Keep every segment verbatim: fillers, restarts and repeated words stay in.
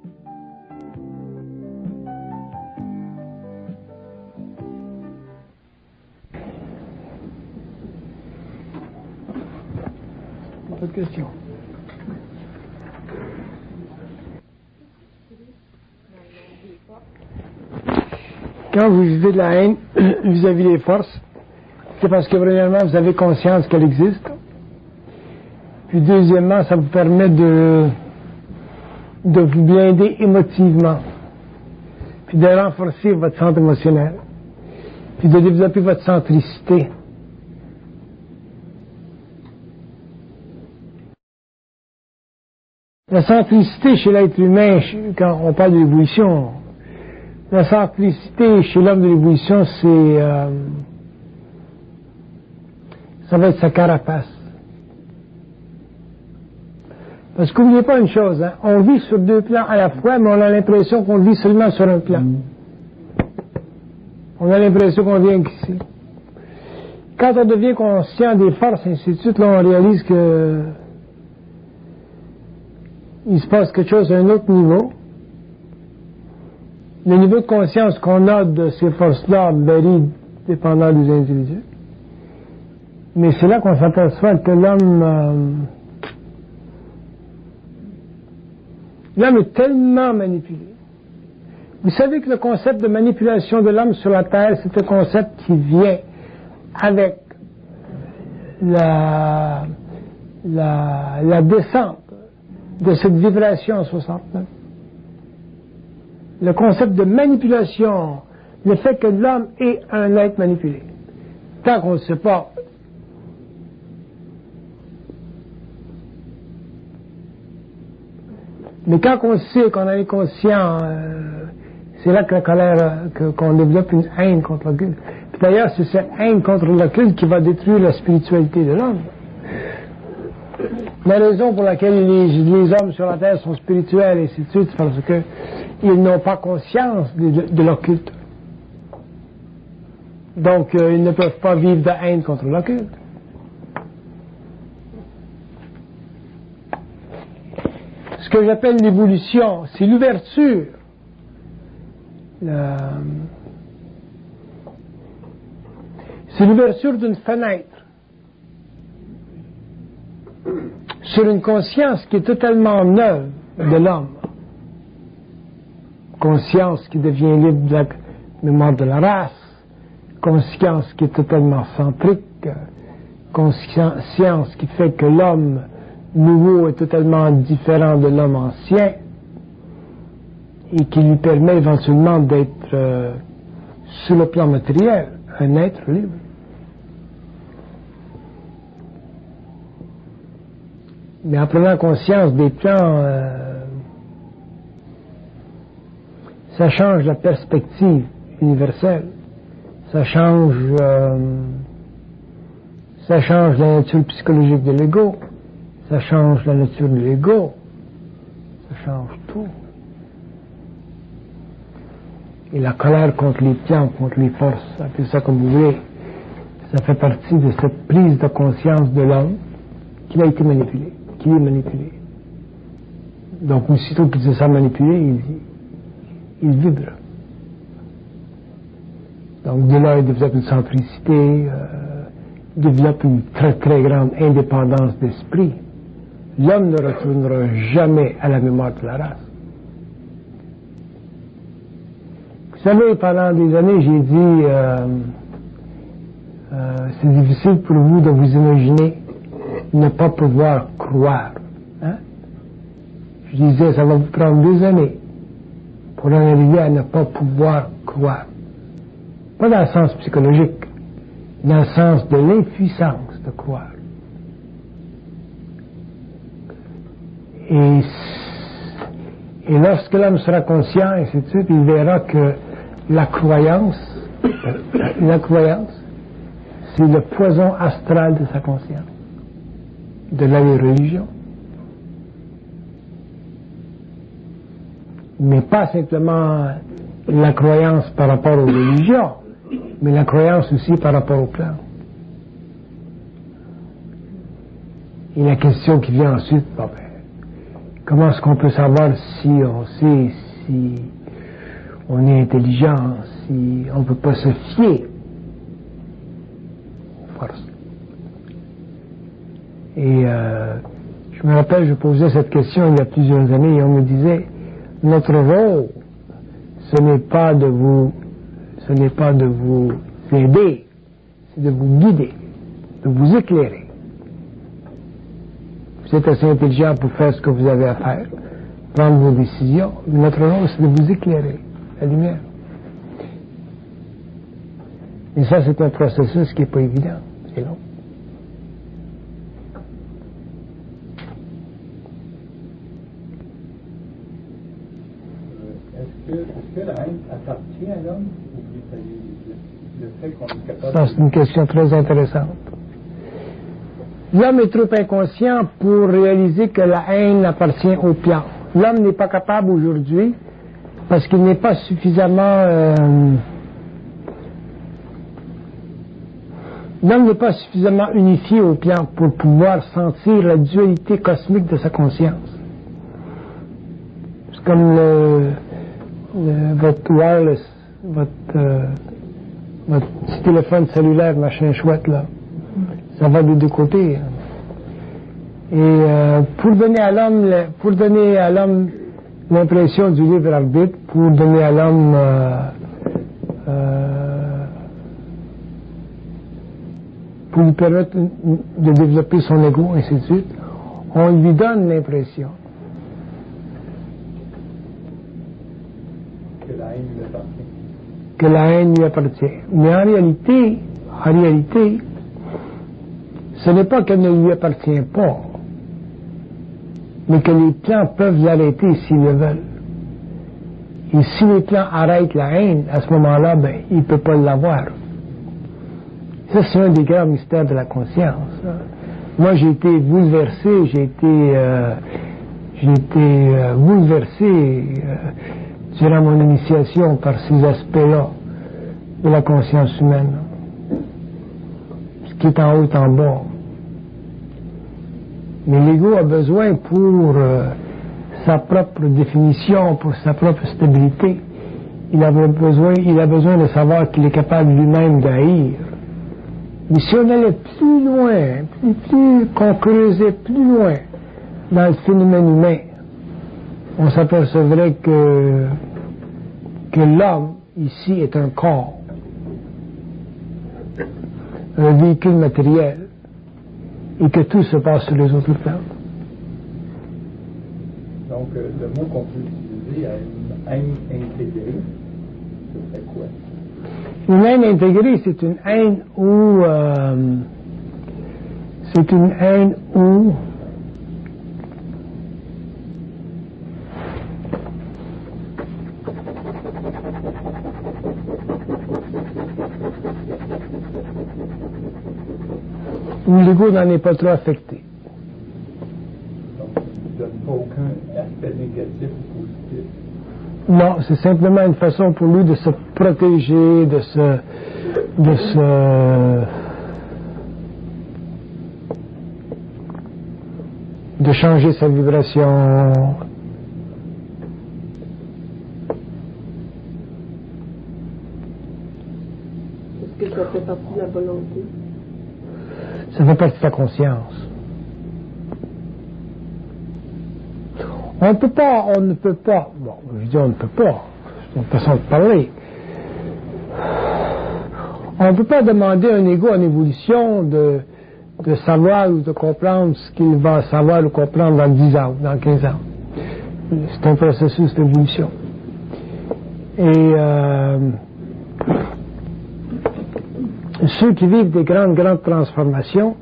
Pas de question. Quand vous vivez de la haine vis-à-vis des forces, c'est parce que premièrement vous avez conscience qu'elle existe. Puis deuxièmement, ça vous permet de, de vous blinder émotivement. Puis de renforcer votre centre émotionnel. Puis de développer votre centricité. La centricité chez l'être humain, quand on parle de l'évolution, la centricité chez l'homme de l'évolution, c'est euh, ça va être sa carapace. Parce qu'oubliez pas une chose, hein, on vit sur deux plans à la fois, mais on a l'impression qu'on vit seulement sur un plan. On a l'impression qu'on vient qu'ici. Quand on devient conscient des forces, ainsi de suite, là on réalise que il se passe quelque chose à un autre niveau. Le niveau de conscience qu'on a de ces forces-là varie dépendant des individus. Mais c'est là qu'on s'aperçoit que l'homme euh, l'homme est tellement manipulé. Vous savez que le concept de manipulation de l'homme sur la Terre, c'est un concept qui vient avec la, la, la descente de cette vibration en soixante-neuf. Le concept de manipulation, le fait que l'homme est un être manipulé. Tant qu'on ne sait pas, mais quand on sait qu'on en est conscient, euh, c'est là que la colère, que, qu'on développe une haine contre l'occulte. Puis d'ailleurs, c'est cette haine contre l'occulte qui va détruire la spiritualité de l'homme. La raison pour laquelle les, les hommes sur la terre sont spirituels et ainsi de suite, c'est parce qu'ils n'ont pas conscience de, de, de l'occulte. Donc, euh, ils ne peuvent pas vivre de haine contre l'occulte. Ce que j'appelle l'évolution, c'est l'ouverture. La... C'est l'ouverture d'une fenêtre sur une conscience qui est totalement neuve de l'homme. Conscience qui devient libre de la mémoire de la race, conscience qui est totalement centrique, conscience qui fait que l'homme nouveau est totalement différent de l'homme ancien et qui lui permet éventuellement d'être, euh, sur le plan matériel, un être libre. Mais en prenant conscience des plans, euh, ça change la perspective universelle. Ça change, euh, ça change la nature psychologique de l'ego. Ça change la nature de l'ego. Ça change tout. Et la colère contre les plans, contre les forces, appelez ça comme vous voulez, ça fait partie de cette prise de conscience de l'homme qui a été manipulé. Qui est manipulé. Donc, aussitôt qu'il se sent manipulé, il, il vibre. Donc, de là, il développe une centricité, euh, il développe une très très grande indépendance d'esprit. L'homme ne retournera jamais à la mémoire de la race. Vous savez, pendant des années, j'ai dit, euh, euh, c'est difficile pour vous de vous imaginer ne pas pouvoir croire. Hein? Je disais, ça va vous prendre des années pour en arriver à ne pas pouvoir croire. Pas dans le sens psychologique, dans le sens de l'impuissance de croire. Et, et lorsque l'homme sera conscient, et ainsi de suite, il verra que la croyance, la croyance, c'est le poison astral de sa conscience. De la religion. Mais pas simplement la croyance par rapport aux religions, mais la croyance aussi par rapport au plan. Et la question qui vient ensuite, bon ben, comment est-ce qu'on peut savoir si on sait, si on est intelligent, si on ne peut pas se fier aux forces. Et euh, je me rappelle, je posais cette question il y a plusieurs années et on me disait, notre rôle, ce n'est pas de vous, ce n'est pas de vous aider, c'est de vous guider, de vous éclairer. Vous êtes assez intelligent pour faire ce que vous avez à faire, prendre vos décisions. Notre rôle, c'est de vous éclairer, la lumière. Et ça, c'est un processus qui n'est pas évident, c'est long. Est-ce que, est-ce que la haine appartient à l'homme ou le fait qu'on est capable... Ça, c'est une question très intéressante. L'homme est trop inconscient pour réaliser que la haine appartient aux plantes. L'homme n'est pas capable aujourd'hui parce qu'il n'est pas suffisamment... Euh, l'homme n'est pas suffisamment unifié aux plantes pour pouvoir sentir la dualité cosmique de sa conscience. C'est comme le, le, votre wireless, votre, euh, votre petit téléphone cellulaire, machin chouette là. Ça va des deux côtés. Et euh, pour donner à l'homme, pour donner à l'homme l'impression du libre arbitre, pour donner à l'homme euh, euh, pour lui permettre de développer son ego, ainsi de suite, on lui donne l'impression que la haine lui appartient. Que la haine lui appartient. Mais en réalité, en réalité, ce n'est pas qu'elle ne lui appartient pas, mais que les plans peuvent l'arrêter s'ils le veulent. Et si les plans arrêtent la haine, à ce moment-là, ben, il ne peut pas l'avoir. Ça, c'est un des grands mystères de la conscience. Moi, j'ai été bouleversé, j'ai été, euh, j'ai été euh, bouleversé euh, durant mon initiation par ces aspects-là de la conscience humaine. Ce qui est en haut, en bas. Mais l'ego a besoin pour euh, sa propre définition, pour sa propre stabilité, il a besoin, il a besoin de savoir qu'il est capable lui-même d'haïr. Mais si on allait plus loin, plus, plus qu'on creusait plus loin dans le phénomène humain, on s'apercevrait que, que l'homme ici est un corps, un véhicule matériel, et que tout se passe sur les autres plans. Donc, euh, le mot qu'on peut utiliser à une haine intégrée, ce serait quoi? Une haine intégrée, c'est une haine où... Euh, c'est une haine où... où l'ego n'en est pas trop affecté. Donc, il ne donne pas aucun aspect négatif ou positif. Non, c'est simplement une façon pour lui de se protéger, de se... de se... de changer sa vibration. Est-ce que ça fait partie de la volonté? Ça fait partie de sa conscience. On ne peut pas, on ne peut pas, bon, je dis on ne peut pas, c'est une façon de parler. On ne peut pas demander à un ego en évolution de, de savoir ou de comprendre ce qu'il va savoir ou comprendre dans dix ans ou dans quinze ans. C'est un processus d'évolution. Et euh, ceux qui vivent des grandes, grandes transformations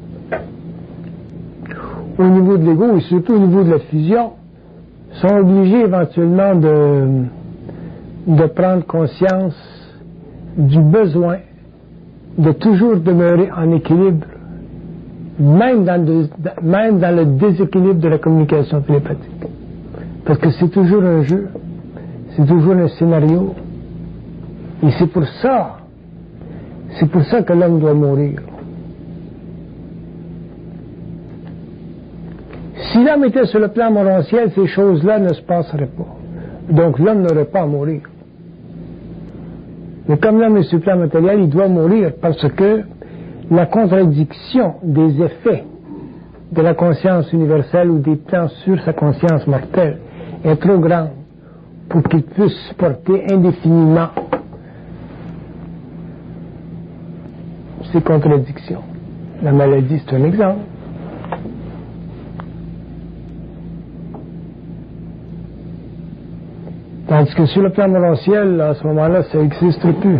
au niveau de l'ego et surtout au niveau de la fusion sont obligés éventuellement de, de prendre conscience du besoin de toujours demeurer en équilibre, même dans, le, même dans le déséquilibre de la communication télépathique. Parce que c'est toujours un jeu, c'est toujours un scénario, et c'est pour ça, c'est pour ça que l'homme doit mourir. Si l'homme était sur le plan morontiel, ces choses-là ne se passeraient pas. Donc l'homme n'aurait pas à mourir. Mais comme l'homme est sur le plan matériel, il doit mourir parce que la contradiction des effets de la conscience universelle ou des plans sur sa conscience mortelle est trop grande pour qu'il puisse supporter indéfiniment ces contradictions. La maladie, c'est un exemple. Tandis que sur le plan morontiel, à ce moment-là, ça n'existe plus.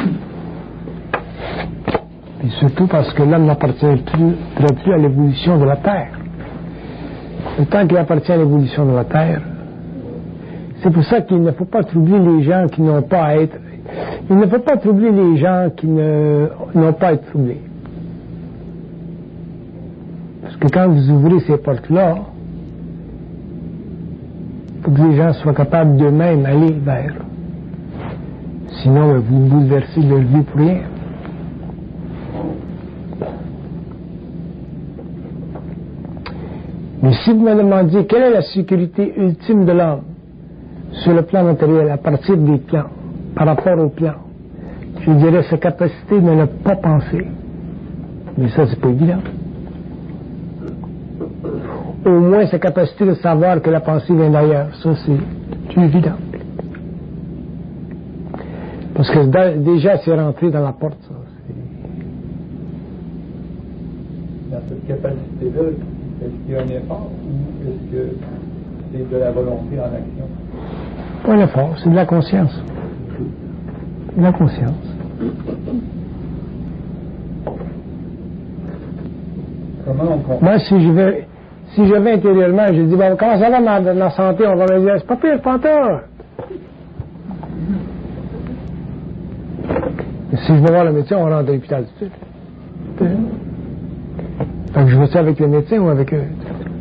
Et surtout parce que l'homme n'appartient plus, plus à l'évolution de la Terre. Et tant qu'il appartient à l'évolution de la Terre, c'est pour ça qu'il ne faut pas troubler les gens qui n'ont pas à être... Il ne faut pas troubler les gens qui ne, n'ont pas à être troublés. Parce que quand vous ouvrez ces portes-là, il faut que les gens soient capables d'eux-mêmes aller vers. Sinon, vous bouleversez leur vie pour rien. Mais si vous me demandiez quelle est la sécurité ultime de l'homme sur le plan matériel, à partir des plans, par rapport aux plans, je dirais sa capacité de ne pas penser. Mais ça, c'est pas évident. Au moins sa capacité de savoir que la pensée vient d'ailleurs. Ça, c'est plus évident. Parce que déjà, c'est rentré dans la porte, ça. Dans cette capacité-là, est-ce qu'il y a un effort ou est-ce que c'est de la volonté en action? Pas un effort, c'est de la conscience. De la conscience. Comment on comprend? Moi, si je vais... Si je vais intérieurement, je dis, bon, comment ça va ma, ma santé? On va me dire, c'est pas pire, pas tard. Si je vais voir le médecin, on rentre à l'hôpital tout de suite. Fait que je vais ça avec le médecin ou avec eux?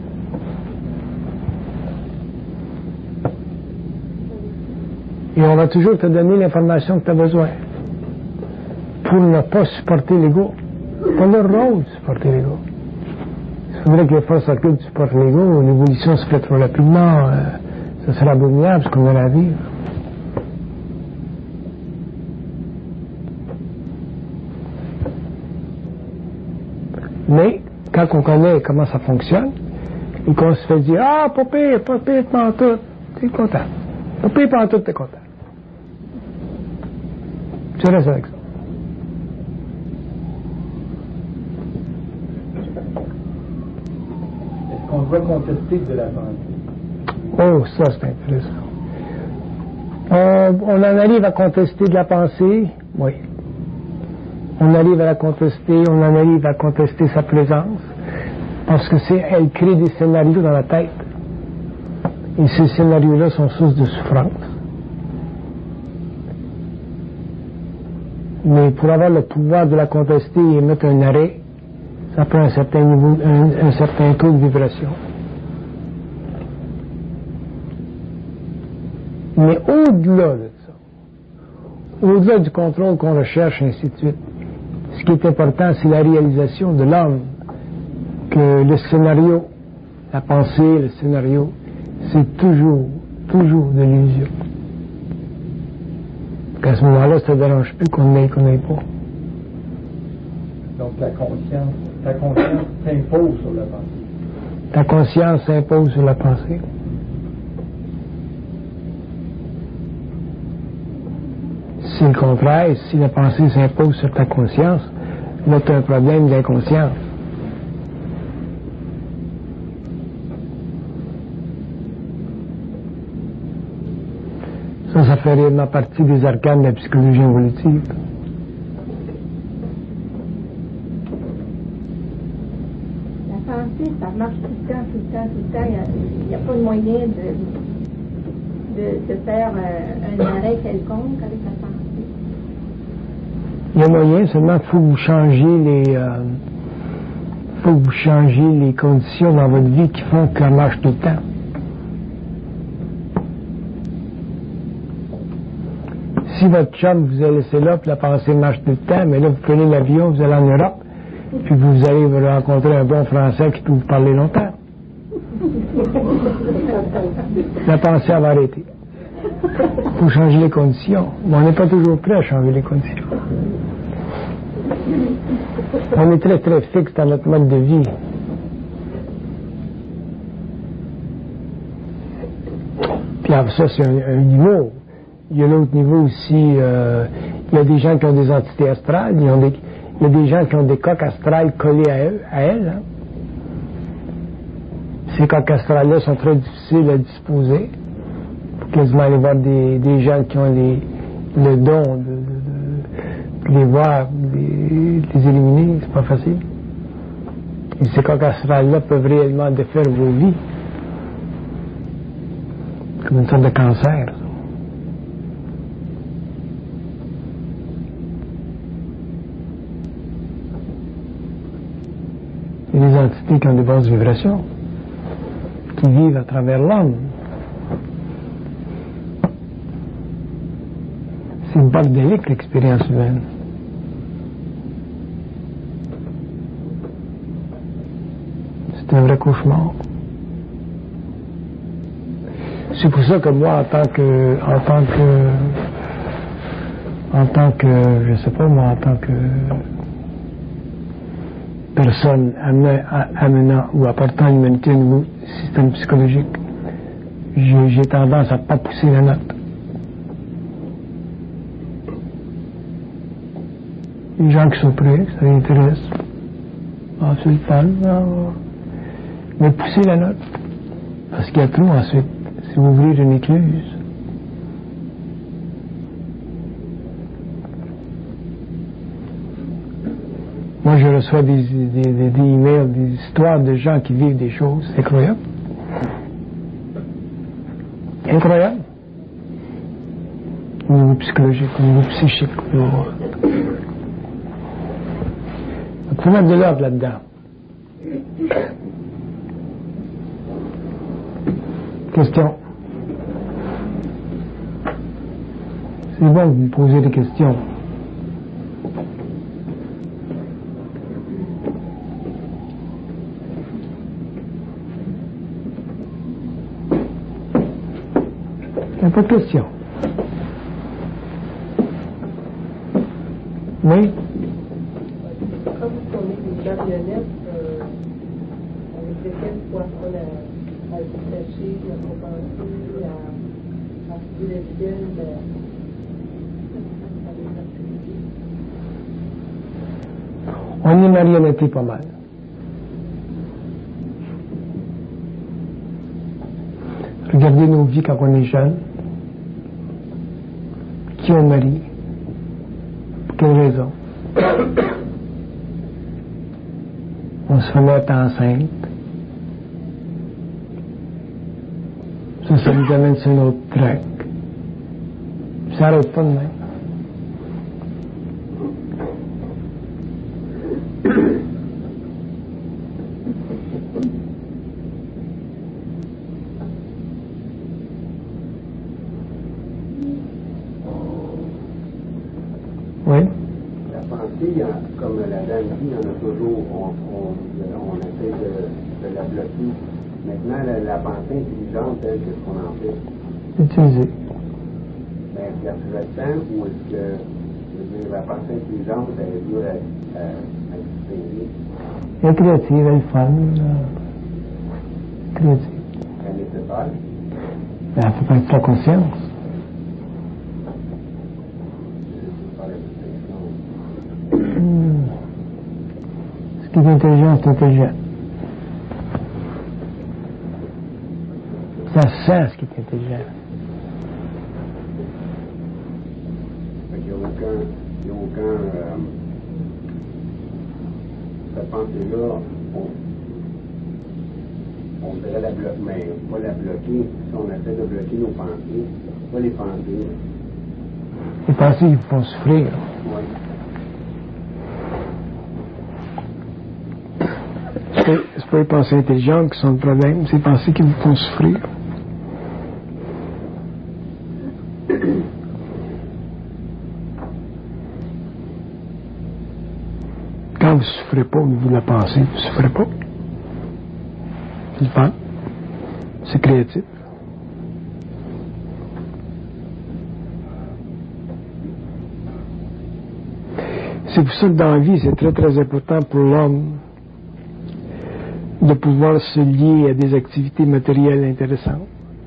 Et on va toujours te donner l'information que tu as besoin pour ne pas supporter l'ego. C'est pas leur rôle de supporter l'ego. Il faudrait que les forces occultes supportent l'ego, l'évolution se fait trop rapidement, euh, ça sera abominable ce qu'on a à vivre. Mais, quand on connaît comment ça fonctionne, et qu'on se fait dire, ah, pas pire, pas pire, pas tout, t'es content. Pas pire, pas tout, t'es content. Tu restes avec ça. On doit contester de la pensée. Oh, ça c'est intéressant. On, on en arrive à contester de la pensée, oui. On arrive à la contester, on en arrive à contester sa présence, parce que c'est, elle crée des scénarios dans la tête. Et ces scénarios-là sont source de souffrance. Mais pour avoir le pouvoir de la contester et mettre un arrêt, ça prend un certain niveau, un, un certain taux de vibration. Mais au-delà de ça, au-delà du contrôle qu'on recherche, ainsi de suite, ce qui est important, c'est la réalisation de l'homme, que le scénario, la pensée, le scénario, c'est toujours, toujours de l'illusion. Qu'à ce moment-là, ça ne dérange plus qu'on n'ait qu'on n'ait pas. Donc la conscience, ta conscience s'impose sur la pensée. Ta conscience s'impose sur la pensée. Si le contraire, si la pensée s'impose sur ta conscience, là tu as un problème d'inconscience. Ça, ça fait réellement partie des arcanes de la psychologie évolutive. La pensée, ça marche tout le temps, tout le temps, tout le temps. Il n'y a, a pas de moyen de, de, de faire un, un arrêt quelconque avec la pensée. Il y a moyen, seulement il faut que vous changiez les... Euh, faut que vous changiez les conditions dans votre vie qui font qu'elle marche tout le temps. Si votre chum vous a laissé là, puis la pensée marche tout le temps, mais là, vous prenez l'avion, vous allez en Europe, puis vous allez vous rencontrer un bon Français qui peut vous parler longtemps. La pensée va arrêter. Il faut changer les conditions. Mais on n'est pas toujours prêt à changer les conditions. On est très très fixe dans notre mode de vie. Puis après ça, c'est un, un niveau. Il y a l'autre niveau aussi. Euh, il y a des gens qui ont des entités astrales. Il y, des, il y a des gens qui ont des coques astrales collées à, eux, à elles. Hein. Ces coques astrales-là sont très difficiles à disposer. Il faut quasiment aller voir des, des gens qui ont les, le don de, de, de, de les voir, de les, de les éliminer. C'est pas facile. Et ces coques astrales-là peuvent réellement défaire vos vies. Comme une sorte de cancer. Il y a des entités qui ont des basses vibrations, qui vivent à travers l'homme. C'est bordélique l'expérience humaine. C'est un vrai cauchemar. C'est pour ça que moi, en tant que, en tant que, en tant que, je sais pas moi, en tant que personne amenant ou apportant à l'humanité un nouveau système psychologique, j'ai tendance à pas pousser la note. Les gens qui sont prêts, ça les intéresse. Ah, c'est le fun. Ah. Mais pousser la note. Parce qu'il y a trop ensuite. C'est ouvrir une écluse. Moi, je reçois des, des, des, des emails, des histoires de gens qui vivent des choses. C'est incroyable. Incroyable. Au niveau psychologique, au niveau psychique. Au niveau... Il faut mettre de l'ordre là-dedans. Question. C'est bon que vous me posez des questions. Il n'y a pas de questions. Oui? Quand vous tournez des marionnettes euh, avec lesquelles il faut apprendre à, à se cacher, à compenser, à, à couper les ciel, on est marionnetté pas mal. Regardez nos vies quand on est jeune. Qui on marie? Pour quelle raison? On se fait mettre enceinte. Ça, ça nous amène sur un autre track. Ça n'arrête pas de même. Oui. La pensée, comme la dame dit, il y en a toujours, on, on, on essaie de, de la bloquer. Maintenant, la, la pensée intelligente, elle, qu'est-ce qu'on en fait? Utiliser. Ben, est-ce qu'elle se ressent ou est-ce que, je veux dire, la pensée intelligente, elle est dure à, à, à distinguer? Elle est créative, elle est fun. Créative. Elle est nécessaire? Ben, elle fait partie de la conscience. Hmm. Ce qui est intelligent, c'est intelligent. Ça sent ce qui est intelligent. Il n'y a aucun, il y a aucun, euh, cette pensée-là, on, on devrait la bloquer, mais pas la bloquer, si on essaie de bloquer nos pensées, pas les pensées. Les pensées qui vous font souffrir. Oui. C'est pas les pensées intelligentes qui sont le problème, c'est les pensées qui vous font souffrir. Quand vous ne souffrez pas au niveau de la pensée, vous ne souffrez pas. C'est le fun. C'est créatif. C'est pour ça que dans la vie, c'est très très important pour l'homme de pouvoir se lier à des activités matérielles intéressantes.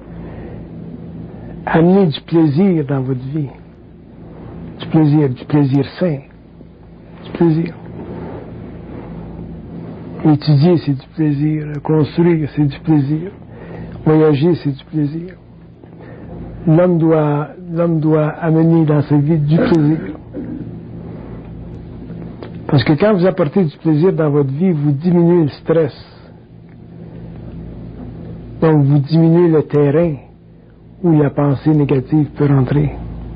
Amener du plaisir dans votre vie. Du plaisir, du plaisir sain. Du plaisir. Étudier, c'est du plaisir. Construire, c'est du plaisir. Voyager, c'est du plaisir. L'homme doit, l'homme doit amener dans sa vie du plaisir. Parce que quand vous apportez du plaisir dans votre vie, vous diminuez le stress. Donc, vous diminuez le terrain où la pensée négative peut rentrer.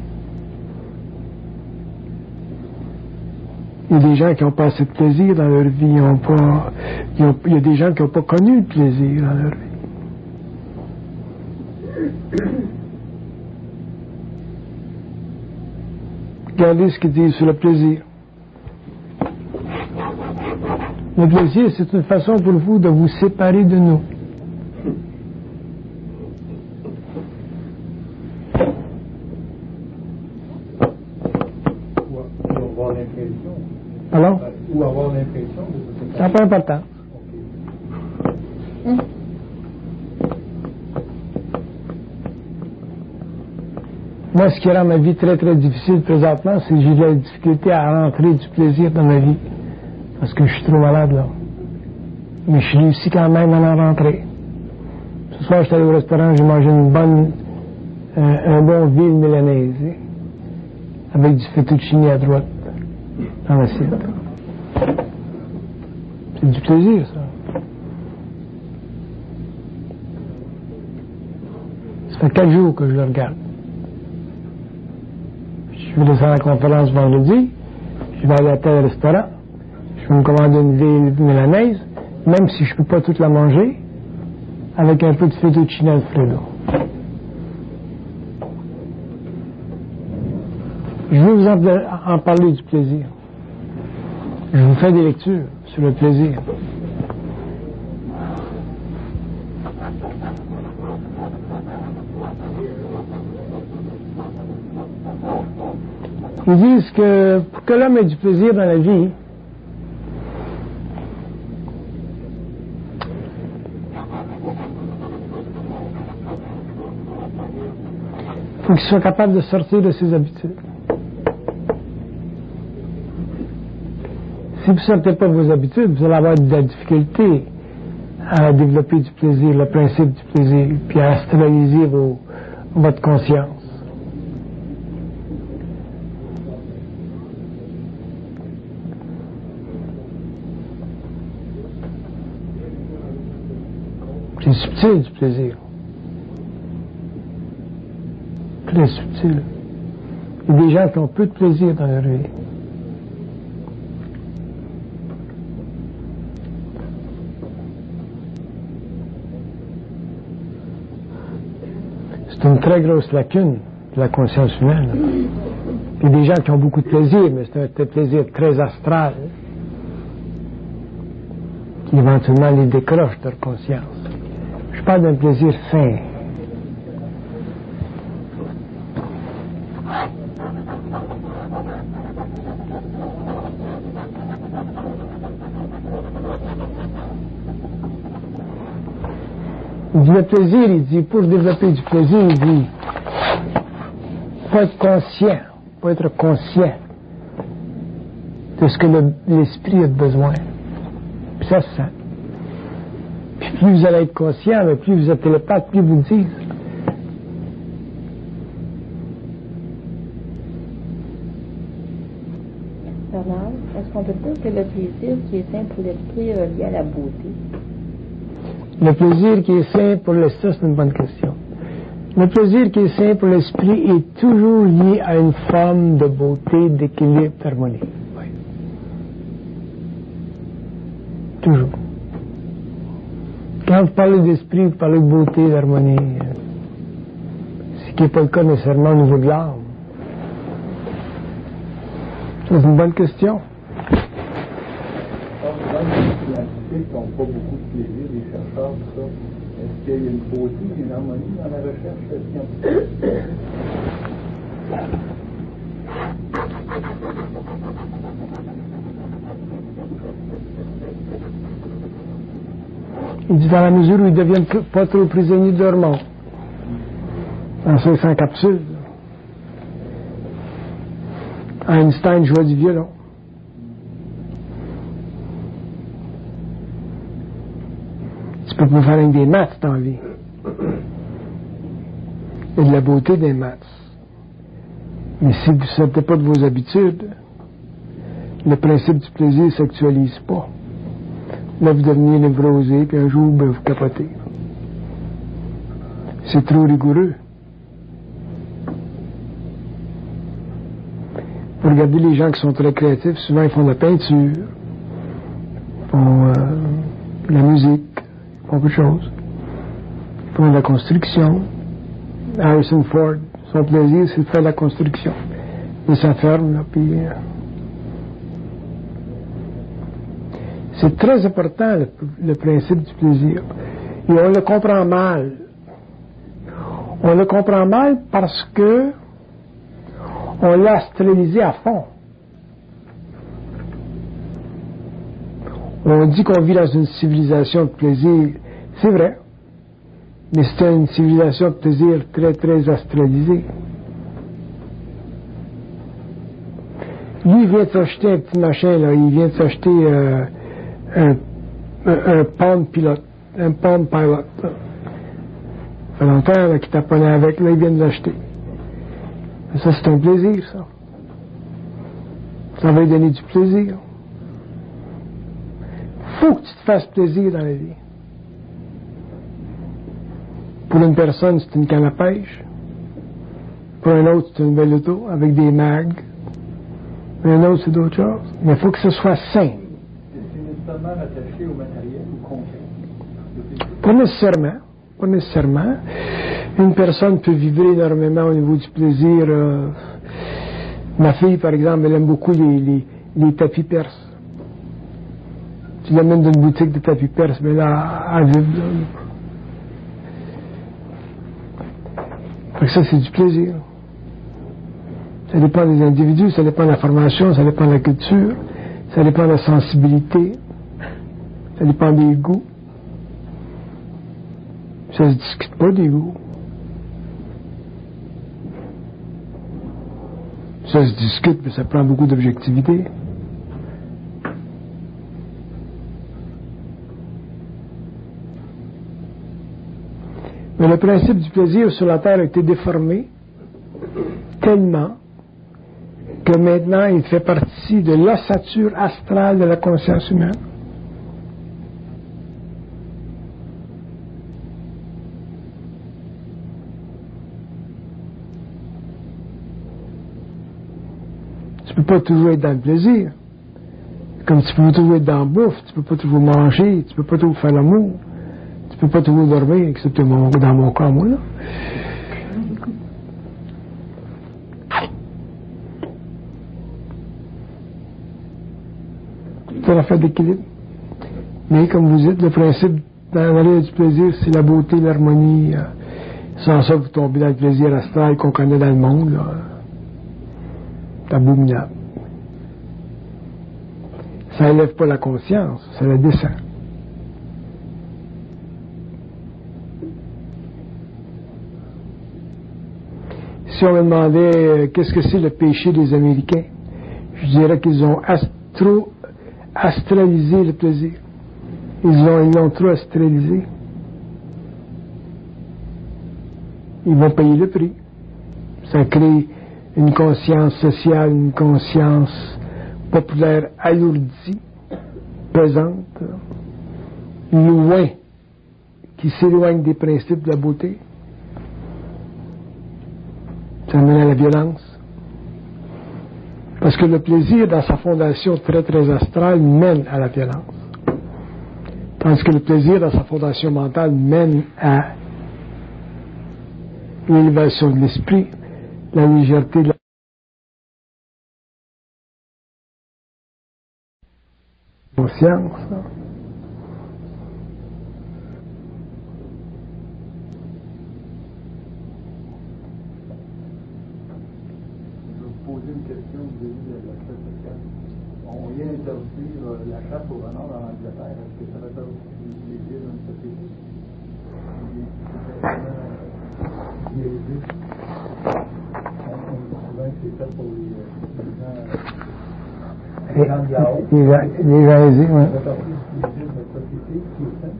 Il y a des gens qui n'ont pas assez de plaisir dans leur vie. Ils ont pas, ils ont, il y a des gens qui n'ont pas connu le plaisir dans leur vie. Regardez ce qu'ils disent sur le plaisir. Le plaisir, c'est une façon pour vous de vous séparer de nous. Alors? Ou avoir l'impression de se C'est pas important. Hum. Moi, ce qui rend ma vie très très difficile présentement, c'est que j'ai de la difficulté à rentrer du plaisir dans ma vie. Parce que je suis trop malade là. Mais je réussis quand même à en rentrer. Ce soir, j'étais allé au restaurant, j'ai mangé une bonne, euh, un bon ville milanaise, hein, avec du fettuccine à droite, dans l'assiette. C'est du plaisir, ça. Ça fait quatre jours que je le regarde. Je vais descendre à la conférence vendredi, je vais aller à tel restaurant, je vais me commander une ville milanaise, même si je ne peux pas toute la manger, avec un peu de fettuccine Alfredo. Je veux vous en, en parler du plaisir. Je vous fais des lectures sur le plaisir. Ils disent que pour que l'homme ait du plaisir dans la vie, il faut qu'il soit capable de sortir de ses habitudes. Si vous ne sortez pas de vos habitudes, vous allez avoir de la difficulté à développer du plaisir, le principe du plaisir, puis à stabiliser vos, votre conscience. C'est subtil du plaisir. Très subtil. Il y a des gens qui ont peu de plaisir dans leur vie. C'est une très grosse lacune de la conscience humaine. Il y a des gens qui ont beaucoup de plaisir, mais c'est un plaisir très astral qui éventuellement les décroche de leur conscience. Je parle d'un plaisir sain. Il dit le plaisir, il dit, pour développer du plaisir, il dit, faut être conscient, faut être conscient de ce que le, l'esprit a besoin. Puis ça se sent. Puis plus vous allez être conscient, mais plus vous êtes télépathe, plus vous le dites. Bernard, est-ce qu'on peut dire que le plaisir qui est sain pour l'esprit est lié à la beauté? Le plaisir qui est sain pour l'esprit, c'est une bonne question. Le plaisir qui est sain pour l'esprit est toujours lié à une forme de beauté, d'équilibre, d'harmonie. Oui. Toujours. Quand vous parlez d'esprit, vous parlez de beauté, d'harmonie. Ce qui n'est pas le cas nécessairement au niveau de l'âme. C'est une bonne question. Dans les scientifiques qui n'ont pas beaucoup de plaisir, les chercheurs, tout ça, Est-ce qu'il y a une beauté, une harmonie dans la recherche scientifique? Il dit dans la mesure où ils ne deviennent pas trop prisonniers de leur monde. Dans cinq cents capsules. Einstein jouait du violon. Tu peux pas faire avec des maths dans la vie. Il y a de la beauté des maths. Mais si vous ne sortez pas de vos habitudes, le principe du plaisir ne s'actualise pas. Là, vous devenez névrosé, puis un jour, ben, vous capotez. C'est trop rigoureux. Vous regardez les gens qui sont très créatifs, souvent ils font de la peinture, ils font euh, de la musique, ils font beaucoup de choses. Ils font de la construction. Harrison Ford, son plaisir, c'est de faire de la construction. Il s'enferme, là, puis... Euh, c'est très important, le, le principe du plaisir. Et on le comprend mal. On le comprend mal parce que on l'a astralisé à fond. On dit qu'on vit dans une civilisation de plaisir. C'est vrai. Mais c'est une civilisation de plaisir très, très astralisée. Lui, il vient de s'acheter un petit machin, là. Il vient de s'acheter... Euh, Un, un, un Palm Pilot, un Palm Pilot. Ça fait longtemps là, qu'il t'apprenait avec, là, il vient de l'acheter. Ça, c'est un plaisir, ça. Ça va lui donner du plaisir. Faut que tu te fasses plaisir dans la vie. Pour une personne, c'est une canne à pêche. Pour un autre, c'est une belle auto avec des mags. Pour un autre, c'est d'autres choses. Mais il faut que ce soit sain. Nécessairement attaché au matériel ou concret? Pas nécessairement. Pas nécessairement. Une personne peut vibrer énormément au niveau du plaisir. Euh, ma fille, par exemple, elle aime beaucoup les, les, les tapis perses. Tu l'amènes dans une boutique de tapis perses, mais là, elle vibre. Fait que ça, c'est du plaisir. Ça dépend des individus, ça dépend de la formation, ça dépend de la culture, ça dépend de la sensibilité. Ça dépend des goûts. Ça se discute pas des goûts. Ça se discute, mais ça prend beaucoup d'objectivité. Mais le principe du plaisir sur la Terre a été déformé tellement que maintenant il fait partie de l'ossature astrale de la conscience humaine. Tu peux pas toujours être dans le plaisir. Comme tu peux pas toujours être dans la bouffe, tu peux pas toujours manger, tu peux pas toujours faire l'amour, tu peux pas toujours dormir, excepté mon, dans mon cas, moi, là. C'est l'affaire d'équilibre. Mais comme vous dites, le principe dans la vie du plaisir, c'est la beauté, l'harmonie. Euh, sans ça, vous tombez dans le plaisir astral qu'on connaît dans le monde, là. C'est abominable. Ça élève pas la conscience, ça la descend. Si on me demandait euh, qu'est-ce que c'est le péché des Américains, je dirais qu'ils ont astro, astralisé le plaisir. Ils l'ont, ils l'ont trop astralisé. Ils vont payer le prix. Ça crée une conscience sociale, une conscience populaire alourdie, pesante, loin, qui s'éloigne des principes de la beauté. Ça mène à la violence. Parce que le plaisir, dans sa fondation très très astrale, mène à la violence. Tandis que le plaisir, dans sa fondation mentale, mène à l'élévation de l'esprit, la légèreté de la conscience. poser une question au début de la chasse sociale. On vient d'interdire euh, la chasse au renard dans l'Angleterre. Est-ce que ça va faire plaisir dans une société? Il est biaisé. On dit souvent que c'est fait pour les, les gens, les gens de la haute. Les gens, les gens aisés, oui. Ça fait partie du plaisir de notre société qui est fait.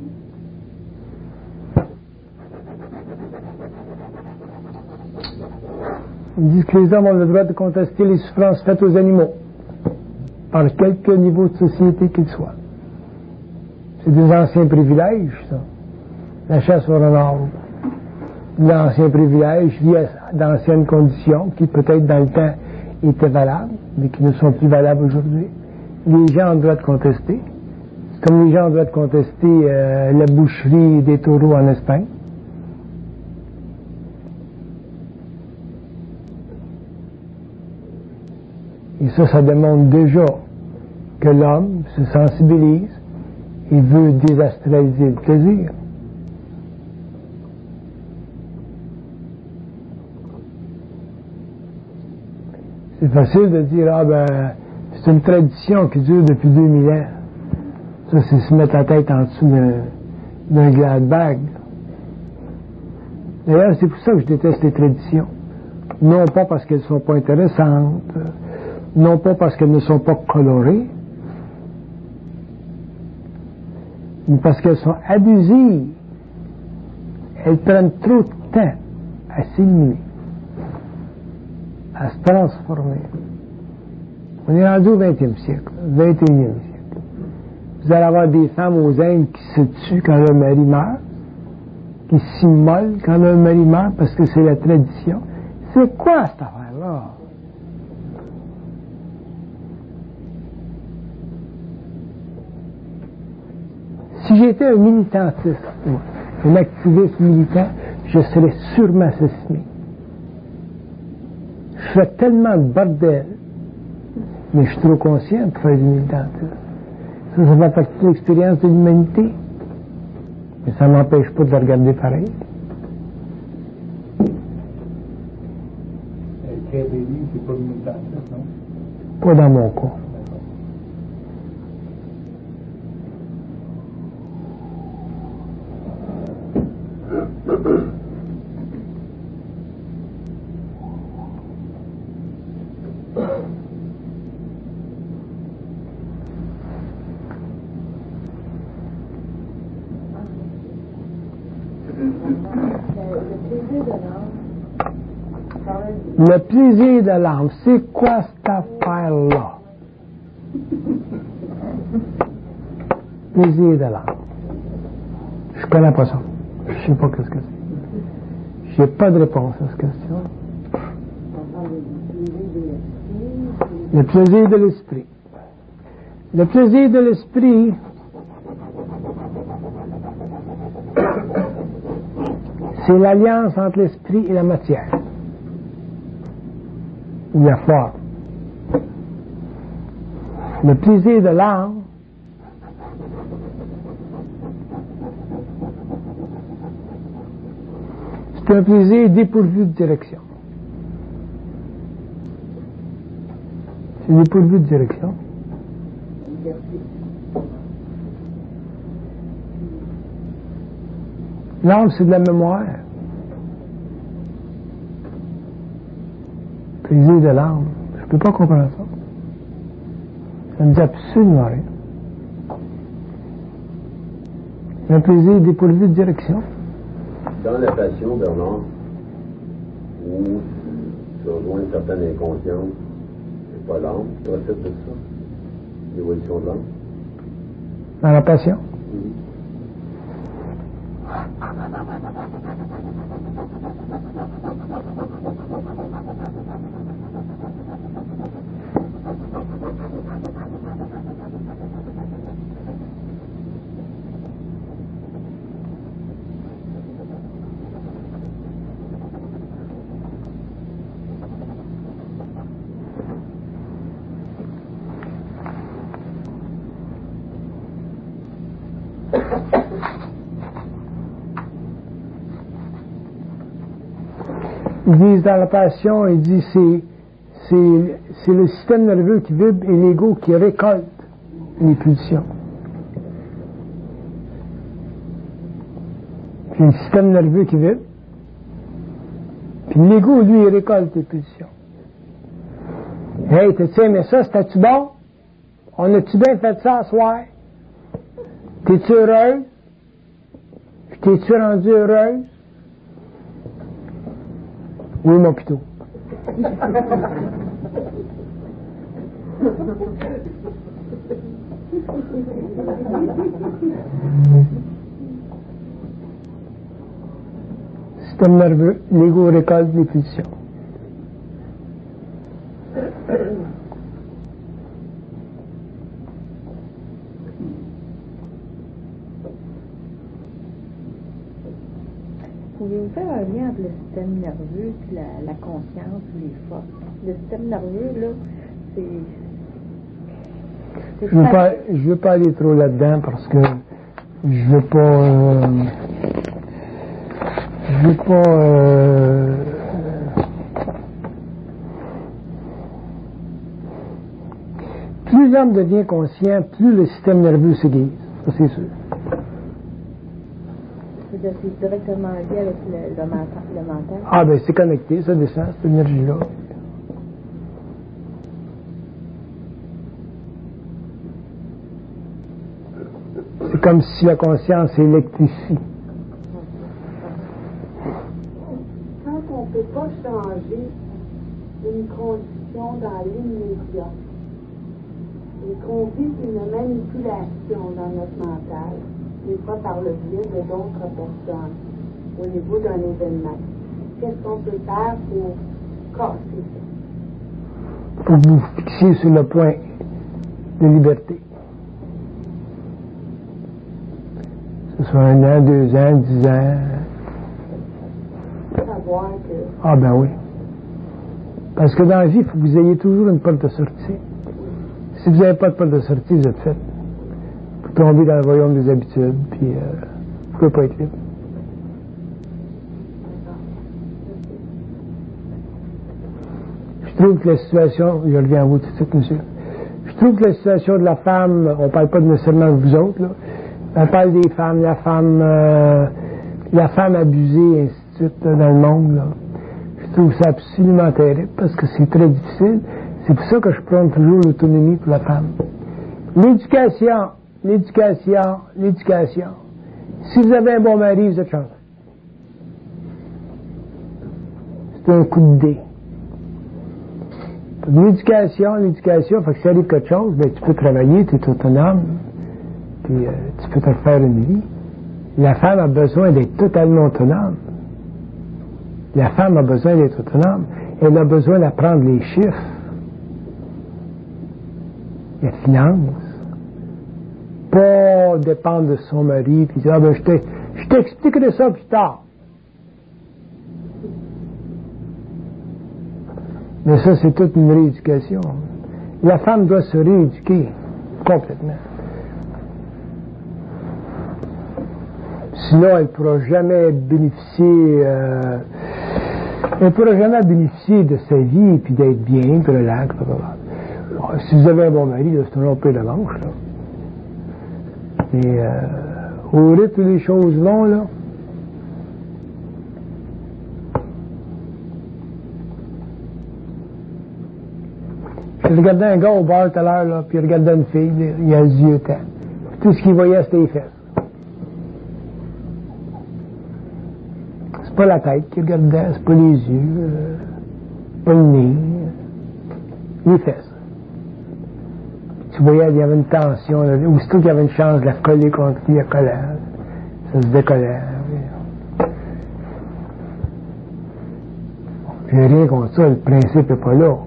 Ils disent que les hommes ont le droit de contester les souffrances faites aux animaux, par quelque niveau de société qu'ils soient. C'est des anciens privilèges, ça. La chasse au renard, l'ancien privilège lié à d'anciennes conditions qui peut-être dans le temps étaient valables, mais qui ne sont plus valables aujourd'hui. Les gens ont le droit de contester. Comme les gens ont le droit de contester euh, la boucherie des taureaux en Espagne. Et ça, ça démontre déjà que l'homme se sensibilise et veut désastraliser le plaisir. C'est facile de dire, ah ben, c'est une tradition qui dure depuis deux mille ans. Ça, c'est se mettre la tête en dessous d'un, d'un glad bag. D'ailleurs, c'est pour ça que je déteste les traditions. Non pas parce qu'elles ne sont pas intéressantes, non pas parce qu'elles ne sont pas colorées, mais parce qu'elles sont abusives. Elles prennent trop de temps à s'éliminer, à se transformer. On est rendu au vingtième siècle, vingt et unième siècle. Vous allez avoir des femmes aux Indes qui se tuent quand leur mari meurt, qui s'immolent quand leur mari meurt parce que c'est la tradition. C'est quoi cette affaire-là? Si j'étais un militantiste, un activiste militant, je serais sûrement assassiné. Je ferais tellement de bordel, mais je suis trop conscient pour faire du militantisme. Ça, ça fait partie de l'expérience de l'humanité. Mais ça ne m'empêche pas de le regarder pareil. Écrire des livres, c'est pas du militantisme, non? Pas dans mon cas. Le plaisir de l'âme, c'est quoi cette affaire-là? Plaisir de l'âme. Je connais pas ça. Je sais pas qu'est-ce que c'est. J'ai pas de réponse à cette question. Le plaisir de l'esprit. Le plaisir de l'esprit, c'est l'alliance entre l'esprit et la matière. Ou la forme. Le plaisir de l'âme, c'est un plaisir dépourvu de direction. C'est dépourvu de direction. L'âme, c'est de la mémoire. Plaisir de l'âme. Je ne peux pas comprendre ça. Ça me dit absolument rien. Un plaisir dépourvu de direction. Dans la passion, Bernard, où tu rejoins une certaine inconscience, c'est pas l'âme, tu recette de ça, l'évolution de l'âme. Dans la passion? Mm-hmm. Ils disent dans la passion, ils disent c'est, c'est, c'est le système nerveux qui vibre et l'ego qui récolte les pulsions. Puis le système nerveux qui vibre, puis l'ego, lui, il récolte les pulsions. Hey, t'as-tu aimé ça? C'était-tu bon? On a-tu bien fait ça ce soir? T'es-tu heureuse? T'es-tu rendu heureuse? Oui, mon pitou. Système nerveux, l'ego récolte les pulsions. Pouvez-vous faire un lien entre le système nerveux et la, la conscience ou les forces? Le système nerveux, là, c'est... c'est Je ne veux, pas, je veux pas aller trop là-dedans parce que je veux pas... Euh, je veux pas... Euh, plus l'homme devient conscient, plus le système nerveux s'aiguise. Ça, c'est sûr. C'est directement lié avec le, le, mental, le mental. Ah, ben c'est connecté, ça descend, cette énergie-là. C'est comme si la conscience électrifie. Quand on ne peut pas changer une condition dans l'immédiat, et qu'on vit une manipulation dans notre mental, des fois par le biais de d'autres personnes, au niveau d'un événement, qu'est-ce qu'on peut faire pour casser ça? Pour vous fixer sur le point de liberté. Que ce soit un an, deux ans, dix ans. Savoir que... Ah ben oui. Parce que dans la vie, il faut que vous ayez toujours une porte de sortie. Si vous n'avez pas de porte de sortie, vous êtes fait. Vous tombez dans le royaume des habitudes, puis euh, vous ne pouvez pas être libre. Je trouve que la situation, je reviens à vous tout de suite, monsieur. Je trouve que la situation de la femme, on ne parle pas nécessairement de vous autres, là. On parle des femmes, la femme, euh, la femme abusée, ainsi de suite, là, dans le monde, là. Je trouve ça absolument terrible parce que c'est très difficile. C'est pour ça que je prends toujours l'autonomie pour la femme. L'éducation, l'éducation, l'éducation. Si vous avez un bon mari, vous êtes chanceux. C'est un coup de dé. L'éducation, l'éducation, fait que si arrive quelque chose, ben, tu peux travailler, tu es autonome, puis euh, tu peux te faire une vie. La femme a besoin d'être totalement autonome. La femme a besoin d'être autonome. Elle a besoin d'apprendre les chiffres, les finances. Pas dépendre de son mari, puis dire, ah ben, je t'expliquerai ça plus tard. Mais ça, c'est toute une rééducation. La femme doit se rééduquer complètement. Sinon, elle ne pourra jamais bénéficier, euh, elle ne pourra jamais bénéficier de sa vie, puis d'être bien, puis relax, blablabla. Bon, si vous avez un bon mari, là, c'est un long peu de manche, là. Mais euh, au rythme où les choses vont, là, je regardais un gars au bar tout à l'heure, là, puis il regardait une fille, là, il a les yeux tendus. Tout ce qu'il voyait, c'était les fesses. C'est pas la tête qu'il regardait, c'est pas les yeux, euh, pas le nez, les fesses. Tu voyais, il y avait une tension, là, aussitôt qu'il y avait une chance de la coller contre lui, elle collait, ça se décollait. J'ai rien contre ça, le principe n'est pas là.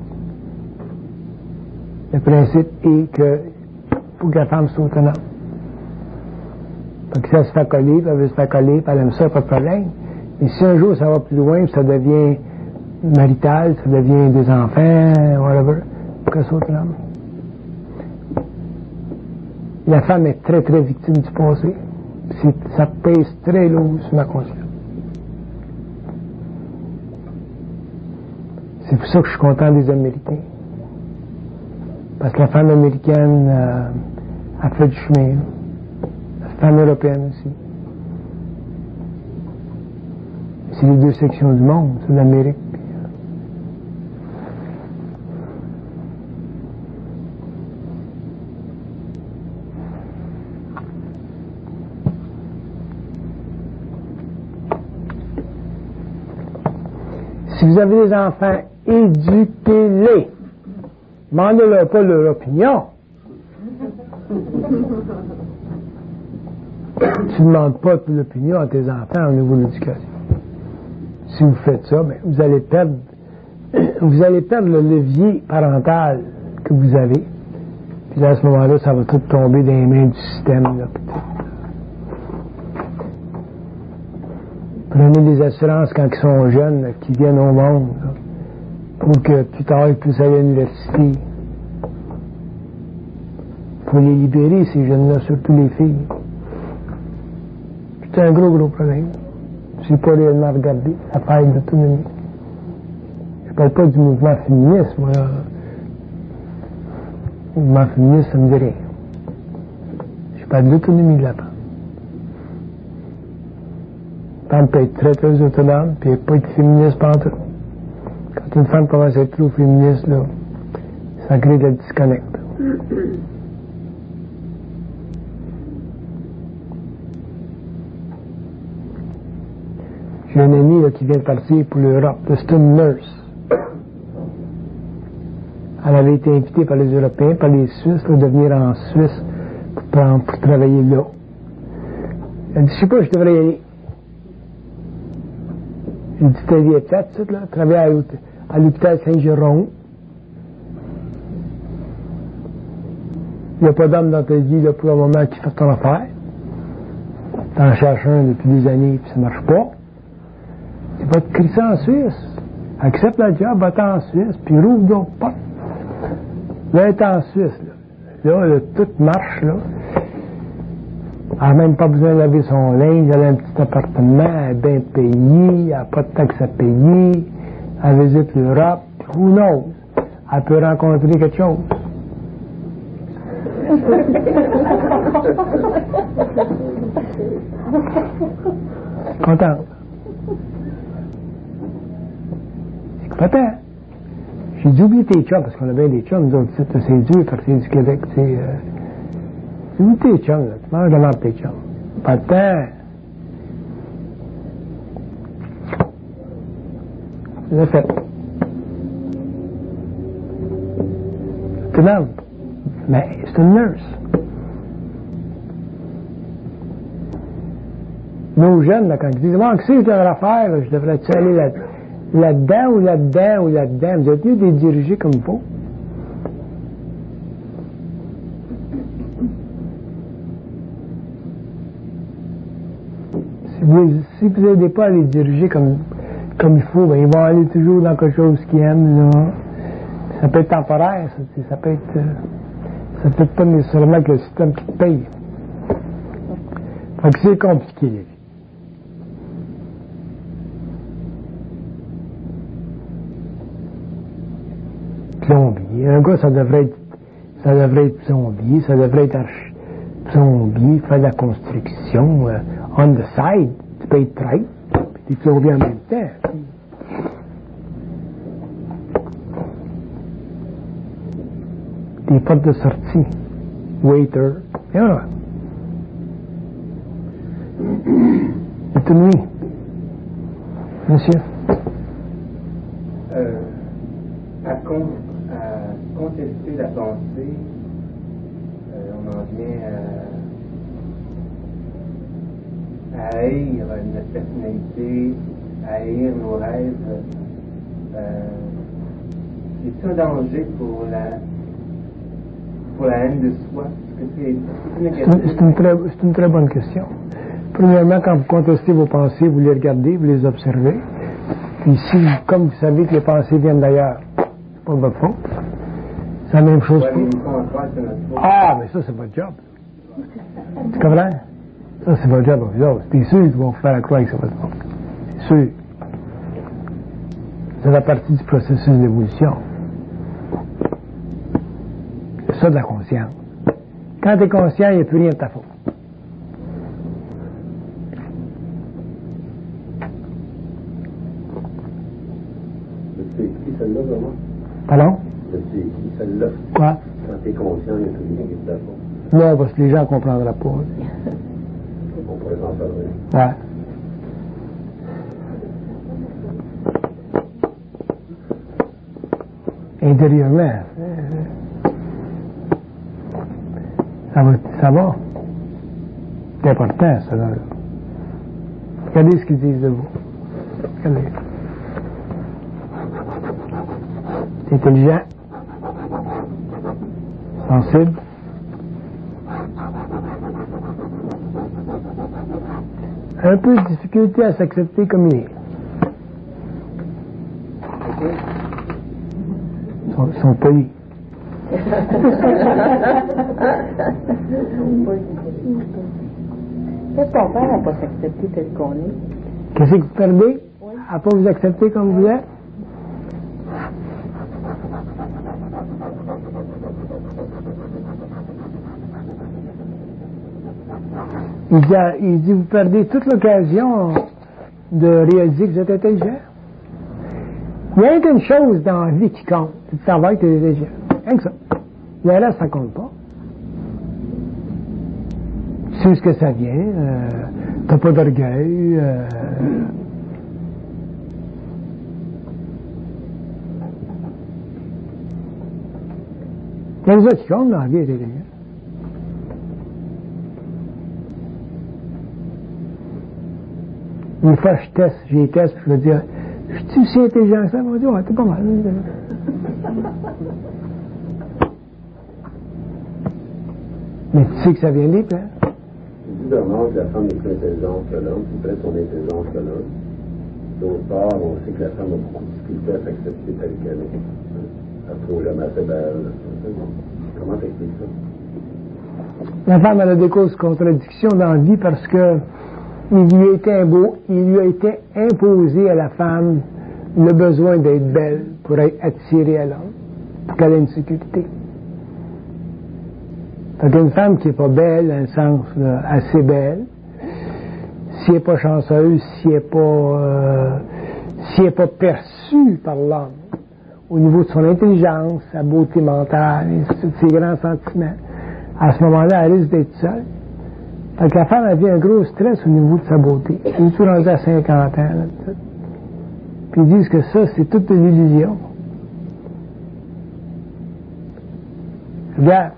Le principe est que faut que la femme soit autonome. Donc si elle se fait coller, puis elle veut se faire coller, puis elle aime ça, pas de problème. Mais si un jour ça va plus loin, puis ça devient marital, ça devient des enfants, whatever, faut qu'elle soit autonome. La femme est très très victime du passé. C'est, ça pèse très lourd sur ma conscience. C'est pour ça que je suis content des Américains. Parce que la femme américaine euh, a fait du chemin. La femme européenne aussi. C'est les deux sections du monde, c'est l'Amérique. Si vous avez des enfants, éduquez-les. Demandez-leur pas leur opinion. Tu ne demandes pas l'opinion à tes enfants au niveau de l'éducation. Si vous faites ça, ben, vous allez perdre, vous allez perdre le levier parental que vous avez. Puis là, à ce moment-là, ça va tout tomber dans les mains du système. Là, prenez des assurances quand ils sont jeunes, là, qui viennent au monde, là, pour que plus tard ils puissent aller à l'université. Il faut les libérer, ces jeunes-là, surtout les filles. C'est un gros, gros problème. C'est pas réellement regardé, la faille d'autonomie. Je parle pas du mouvement féministe, moi. Le mouvement féministe, ça me dit rien. Je parle de l'autonomie de la femme. La femme peut être très, très autonome, puis elle peut pas être féministe pendant tout. Quand une femme commence à être trop féministe, là, ça crée de la disconnect. J'ai un ami là, qui vient de partir pour l'Europe. C'est une nurse. Elle avait été invitée par les Européens, par les Suisses, là, de venir en Suisse pour, pour travailler là. Elle dit, je sais pas, je devrais y aller. J'ai dit, ta vie est plate, ça, là. Travailler à, à l'hôpital Saint-Jérôme. Il n'y a pas d'homme dans ta vie, là, pour le moment, qui fait ton affaire. T'en cherches un depuis des années, puis ça marche pas. Tu vas te crisser en Suisse. Accepte le job, va-t'en en Suisse, puis rouvre d'autres portes. Là, elle est en Suisse, là. Là, là, tout marche, là. Elle n'a même pas besoin de laver son linge, elle a un petit appartement, elle est bien payée, elle n'a pas de taxes à payer, elle visite l'Europe, who knows? Elle peut rencontrer quelque chose. Contente. Peut-être. J'ai dû oublier tes chums, parce qu'on a bien des chums, nous autres, c'est dur, partir du Québec, tu sais. Euh, j'ai oublié tes chums, là. Tu manges devant tes chums. Pas de temps. Je l'ai fait. C'est une homme. Mais c'est une nurse. Nos jeunes, là, quand ils disent, moi, qu'est-ce que je devrais faire, là? Je devrais-tu aller là là-dedans ou là-dedans ou là-dedans? Vous êtes mieux de les diriger comme il faut. Si vous si vous n'aidez pas à les diriger comme, comme il faut, ben, ils vont aller toujours dans quelque chose qu'ils aiment, là. Ça peut être temporaire, ça, ça peut être... Euh, ça peut être pas nécessairement que le système qui te paye. Fait que c'est compliqué, les vies. Plombier. Un gars, ça devrait être, ça devrait être plombier, ça devrait être archi, plombier, faire de la construction, euh, on the side. Tu peux être traître, puis tu plombier en même temps. Des portes de sortie, waiter, et voilà. C'est une nuit. Monsieur? Euh, à, con, à contester la pensée, euh, on en vient à, à haïr notre personnalité, à haïr nos rêves. Euh, c'est un danger pour la, pour la haine de soi? Est-ce que c'est, c'est, c'est, une très, c'est une très bonne question. Premièrement, quand vous contestez vos pensées, vous les regardez, vous les observez. Puis si, comme vous savez que les pensées viennent d'ailleurs, c'est pas votre faute. C'est la même chose ouais, pour... Ah, mais ça, c'est votre job. Tu comprends? Ça, c'est votre job à vous autres. C'est sûr qu'ils vont vous faire croire que c'est votre faute. C'est sûr. Ça fait partie du processus d'évolution. C'est ça de la conscience. Quand tu es conscient, il n'y a plus rien de ta faute. C'est écrit celle-là, vraiment? Pardon? C'est écrit celle-là. Quoi? Quand tu es conscient, il n'y a plus rien qui est de ta faute. Non, parce que les gens ne comprendraient pas. On pourrait s'en parler. Ouais. Intérieurement, ça va, ça va. C'est important, ça. Là. Regardez ce qu'ils disent de vous. Regardez. C'est intelligent, sensible, un peu de difficulté à s'accepter comme il est. Ils sont, ils sont polis. Qu'est-ce qu'on fait à ne pas s'accepter tel qu'on est? Qu'est-ce que vous perdez à ne pas vous accepter comme vous êtes? Il dit, il dit, vous perdez toute l'occasion de réaliser que vous êtes intelligent. Il y a qu'une chose dans la vie qui compte, c'est de savoir que tu es intelligent. Rien que ça. Le reste, ça compte pas. Tu sais où ce que ça vient, euh, t'as pas d'orgueil, euh, il y a des autres qui comptent dans la vie intelligente. Une fois, je teste, j'ai test, puis je vais dire, je suis aussi intelligent que ça? On va dire, ouais, t'es pas mal. Mais tu sais que ça vient libre, hein? Il dit Bernard que la femme est plus intelligente que l'homme, puis peut-être son intelligence que l'homme. D'autre part, on sait que la femme a beaucoup de difficulté à s'accepter telle qu'elle est. Elle trouve jamais assez belle. Comment t'expliques ça? La femme, elle a des causes de contradiction dans la vie parce que il lui a été, imbo, il lui a été imposé à la femme le besoin d'être belle pour être attirée à l'homme, pour qu'elle ait une sécurité. Fait qu'une femme qui n'est pas belle, dans le sens là, assez belle, si elle n'est pas chanceuse, si elle n'est pas, euh, si elle n'est pas perçue par l'homme, au niveau de son intelligence, sa beauté mentale, ses grands sentiments, à ce moment-là, elle risque d'être seule. Fait que la femme a vu un gros stress au niveau de sa beauté. Elle est tout rendue à cinquante ans. Là, puis ils disent que ça, c'est toute une illusion. Regarde.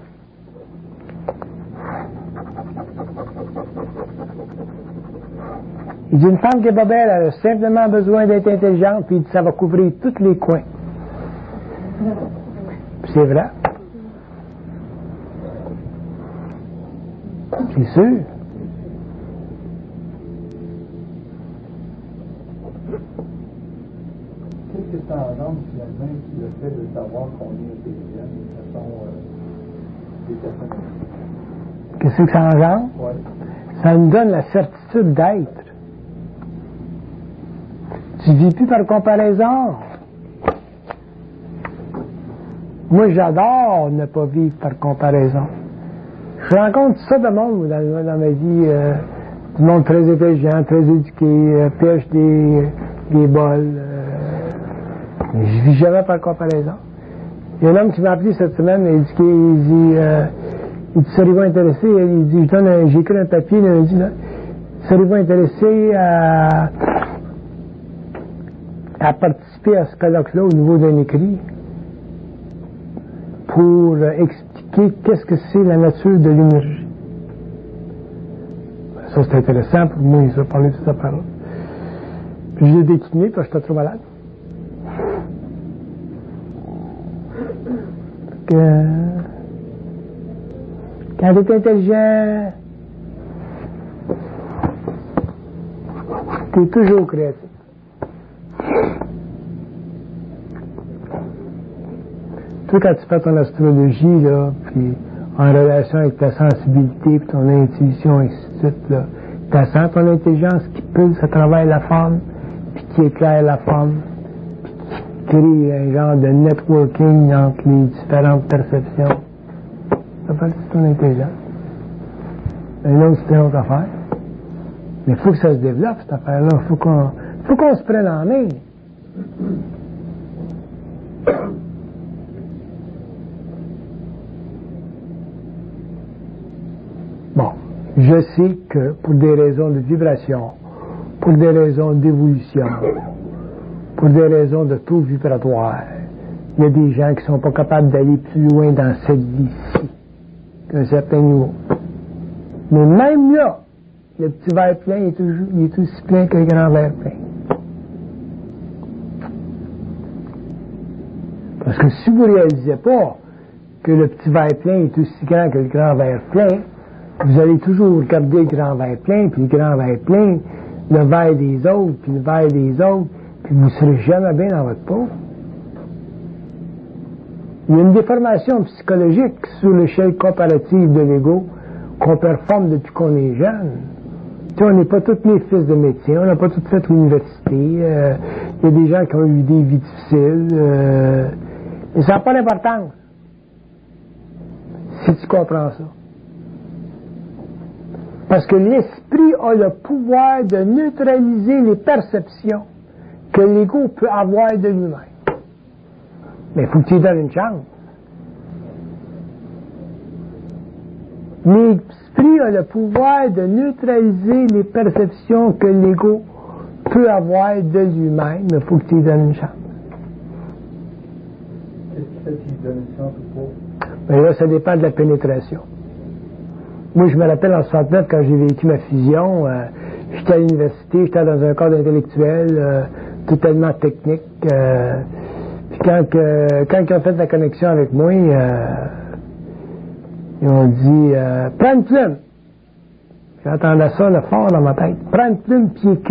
Il dit une femme qui est pas belle, elle a simplement besoin d'être intelligente, puis ça va couvrir tous les coins. Puis c'est vrai. C'est sûr. Qu'est-ce que ça engendre finalement le fait de savoir qu'on est intelligent de façon euh, déterminée? Qu'est-ce que ça engendre? Ouais. Ça nous donne la certitude d'être. Tu vis plus par comparaison. Moi, j'adore ne pas vivre par comparaison. Je rencontre ça de monde dans, dans ma vie, euh, du monde très intelligent, très éduqué, euh, pêche des, des bols. Euh, mais je vis jamais par comparaison. Il y a un homme qui m'a appelé cette semaine, il dit, il dit, euh, il dit seriez-vous intéressé? Il dit, je donne un, j'ai écrit un papier, là, il dit, là, seriez-vous intéressé à, à participer à ce colloque-là au niveau d'un écrit pour euh, expliquer qu'est-ce que c'est la nature de l'énergie. Ça, c'est intéressant pour moi, ils ont parlé de cette affaire-là. Puis je l'ai décliné parce que j'étais trop malade. Que, quand tu es intelligent, tu es toujours créatif. Toi, quand tu fais ton astrologie, là, puis en relation avec ta sensibilité, puis ton intuition, et ainsi de suite, là, tu sens ton intelligence qui pulse à travers la forme, puis qui éclaire la forme, puis qui crée un genre de networking entre les différentes perceptions. Ça fait c'est ton intelligence. Un autre, c'est une autre affaire. Mais il faut que ça se développe, cette affaire-là. Il faut qu'on, faut qu'on se prenne en main. Bon, je sais que pour des raisons de vibration, pour des raisons d'évolution, pour des raisons de taux vibratoire, il y a des gens qui ne sont pas capables d'aller plus loin dans cette vie-ci qu'un certain niveau. Mais même là, le petit verre plein est, toujours, il est aussi plein que le grand verre plein. Parce que si vous ne réalisez pas que le petit verre plein est aussi grand que le grand verre plein, vous allez toujours regarder le grand verre plein, puis le grand verre plein, le verre des autres, puis le verre des autres, puis vous ne serez jamais bien dans votre peau. Il y a une déformation psychologique sur l'échelle comparative de l'ego qu'on performe depuis qu'on est jeune. Tu sais, on n'est pas tous les fils de médecin, on n'a pas tous fait l'université, euh, il y a des gens qui ont eu des vies difficiles, euh, mais ça n'a pas d'importance si tu comprends ça. Parce que l'esprit a le pouvoir de neutraliser les perceptions que l'ego peut avoir de lui-même. Mais il faut que tu lui donnes une chance. L'esprit a le pouvoir de neutraliser les perceptions que l'ego peut avoir de lui-même, mais il faut que tu lui donnes une chance. Qu'est-ce qui fait qu'il donne une chance ou pas? Mais là, ça dépend de la pénétration. Moi, je me rappelle en soixante-neuf, quand j'ai vécu ma fusion, euh, j'étais à l'université, j'étais dans un cadre intellectuel euh, totalement technique. Euh, puis quand, que, quand ils ont fait la connexion avec moi, euh, ils ont dit euh, « Prends une plume ». J'entendais ça le fort dans ma tête. « Prends une plume puis écris ».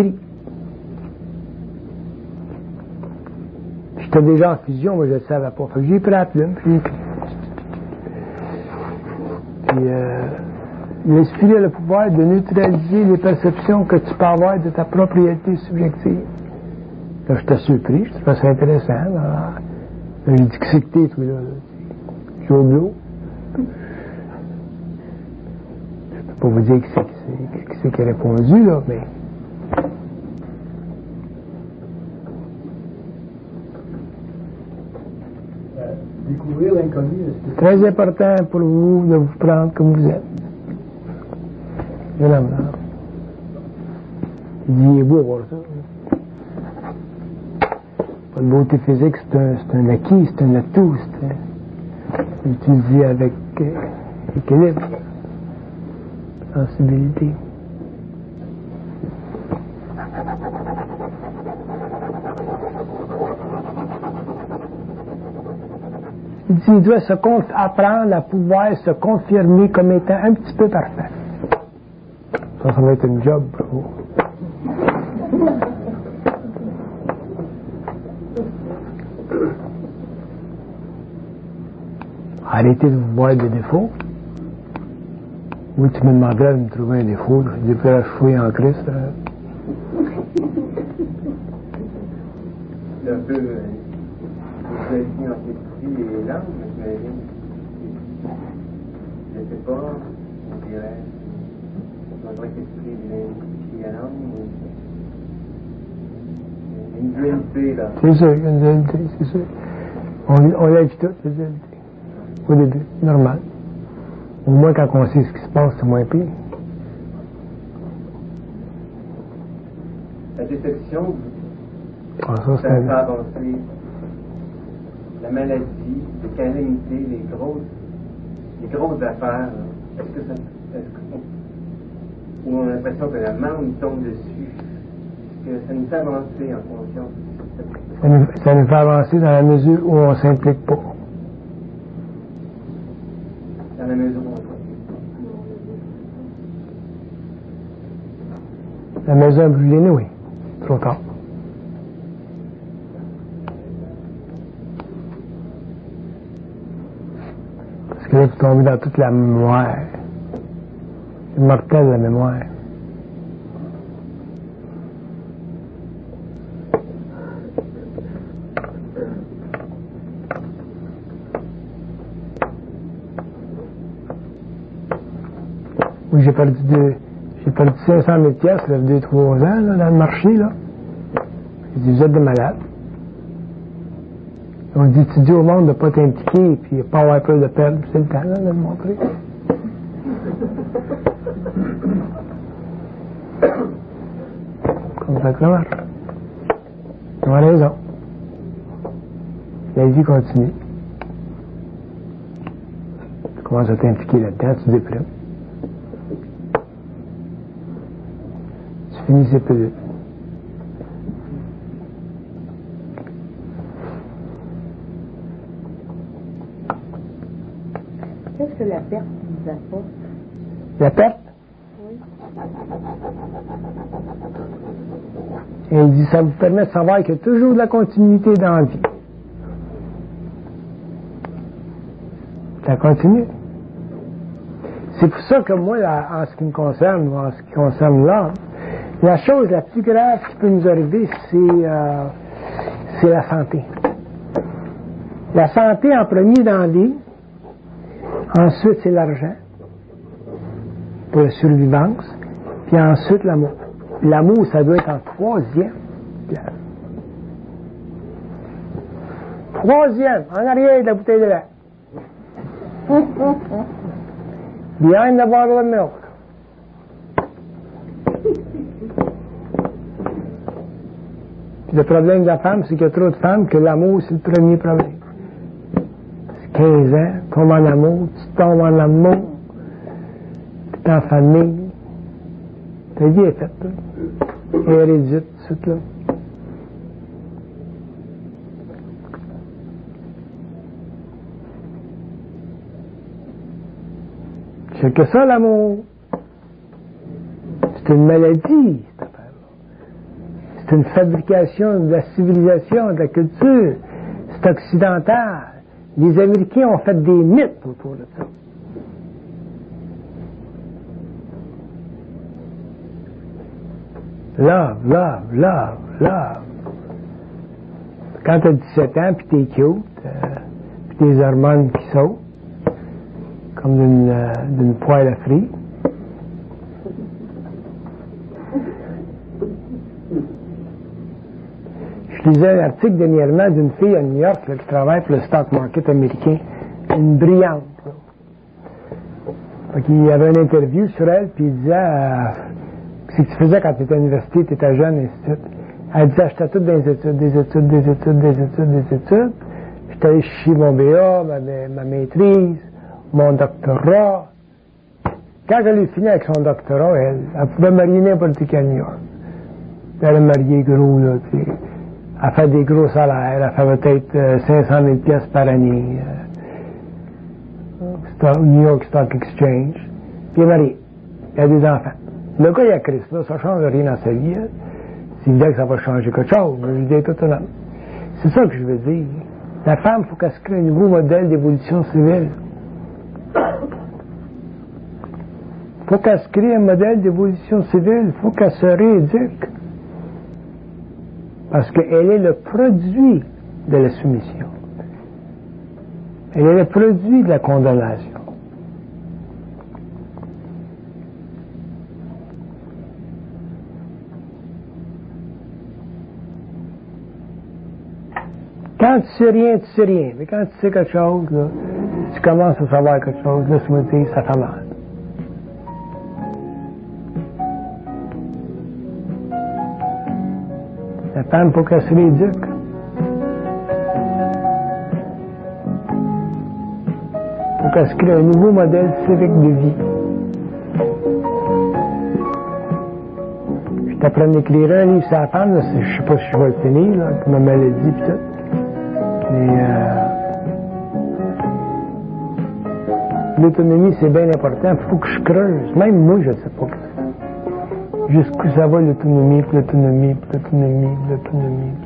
J'étais déjà en fusion, moi je ne le savais pas. Fait que j'ai pris la plume puis j'ai écrit. Puis euh, l'esprit a le pouvoir de neutraliser les perceptions que tu peux avoir de ta propriété subjective. Là, j'étais surpris, je trouvais ça intéressant. Là, j'ai dit que c'est que t'es, toi, là. Je suis au bureau. Je peux pas vous dire que c'est qui c'est qui a répondu, là, mais. Euh, découvrir l'inconnu, est-ce que Très important pour vous de vous prendre comme vous êtes. Je l'aime, là. Il dit, il est beau voir ça. Pas de beauté physique, c'est un, c'est un acquis, c'est un atout, c'est un, utilisé avec euh, équilibre, sensibilité. Il dit, il doit se conf- apprendre à pouvoir se confirmer comme étant un petit peu parfait. Ça, ça va être une job pour vous. Arrêtez de vous voir des défauts. Oui, tu me demanderais de me trouver un défaut. Je dis, puis là, je fouille en Christ. Là. C'est un peu. Euh, vous avez dit entre l'esprit et l'âme, j'imagine. Je ne sais pas, on dirait. On dirait que l'esprit vient à l'âme. Il y a une dualité, là. C'est sûr, il y a une dualité, c'est sûr. On, on l'a vu tout, la dualité. Au début, normal. Au moins, quand on sait ce qui se passe, c'est moins pire. La déception, Ah, ça, ça c'est fait un... avancer la maladie, les calamités, les grosses, les grosses affaires. Est-ce que ça. Est-ce qu'on, où on a l'impression que la main nous tombe dessus? Est-ce que ça nous fait avancer en conscience? Ça nous, ça nous fait avancer dans la mesure où on ne s'implique pas. Dans la mesure où on La maison brûlée, oui. Trop tard. Parce que là, vous tombez dans toute la mémoire. C'est mortel, la mémoire. Moi, j'ai perdu deux, j'ai perdu cinq cent mille piastres, là, deux, trois ans, là, dans le marché, là. J'ai dit, vous êtes des malades. On dit, tu dis au monde de ne pas t'impliquer et puis pas avoir peur de perdre. C'est le temps, là, de le montrer. Comme ça que ça marche. Tu as raison. La vie continue. Tu commences à t'impliquer là-dedans, tu déprimes. Tu finis ces pelules. Qu'est-ce que la perte nous apporte? La perte? Oui. Et il dit, ça vous permet de savoir qu'il y a toujours de la continuité dans la vie. Ça continue. C'est pour ça que moi, là, en ce qui me concerne, en ce qui concerne l'homme, la chose la plus grave qui peut nous arriver, c'est, euh, c'est la santé. La santé en premier dans la vie. Ensuite, c'est l'argent pour la survivance. Puis ensuite, l'amour. L'amour, ça doit être en troisième place. Troisième, en arrière de la bouteille de lait. Behind the bottle of milk. Puis le problème de la femme, c'est qu'il y a trop de femmes que l'amour, c'est le premier problème. quinze ans, tombe en amour, tu tombes en amour, tu es en famille, ta vie est faite, là. Elle est réduite, tout de suite, là. C'est que ça, l'amour. C'est une maladie, cette affaire-là. C'est une fabrication de la civilisation, de la culture. C'est occidental. Les Américains ont fait des mythes autour de ça. Love, love, love, love. Quand tu as dix-sept ans, puis t'es cute, euh, puis tes hormones qui sautent, comme d'une, euh, d'une poêle à frire. Je lisais un article dernièrement d'une fille à New York là, qui travaille pour le stock market américain, une brillante. Il y avait une interview sur elle, puis il disait euh, ce que tu faisais quand tu étais à l'université, tu étais jeune, et ainsi de suite. Elle disait, j'étais toutes des études, des études, des études, des études, des études. J'étais allé chercher mon B A, ma, ma maîtrise, mon doctorat. Quand elle a fini avec son doctorat, elle, elle pouvait marier n'importe qui à New York. Elle a marié gros, là, tu sais. Elle fait des gros salaires, elle fait peut-être euh, cinq cent mille piastres par année. Euh, Stock, New York Stock Exchange. Puis elle est mariée. Elle a des enfants. Le gars, il a Christ, là, ça ne change rien dans sa vie. Hein. C'est évident que ça va changer quelque chose. Je dis tout un homme. C'est ça que je veux dire. La femme, il faut qu'elle se crée un nouveau modèle d'évolution civile. Il faut qu'elle se crée un modèle d'évolution civile. Il faut qu'elle se rééduque. Parce qu'elle est le produit de la soumission. Elle est le produit de la condamnation. Quand tu sais rien, tu sais rien. Mais quand tu sais quelque chose, là, tu commences à savoir quelque chose, là, tu me dis, ça fait mal. La femme, pour qu'elle se rééduque. Pour qu'elle se crée un nouveau modèle civique de vie. Je t'apprends à écrire un livre sur la femme, là, je ne sais pas si je vais le finir, là, avec ma maladie et tout. Mais euh, l'autonomie, c'est bien important. Il faut que je creuse. Même moi, je ne sais pas. Jusqu'où ça va l'autonomie, puis l'autonomie, puis l'autonomie, puis l'autonomie.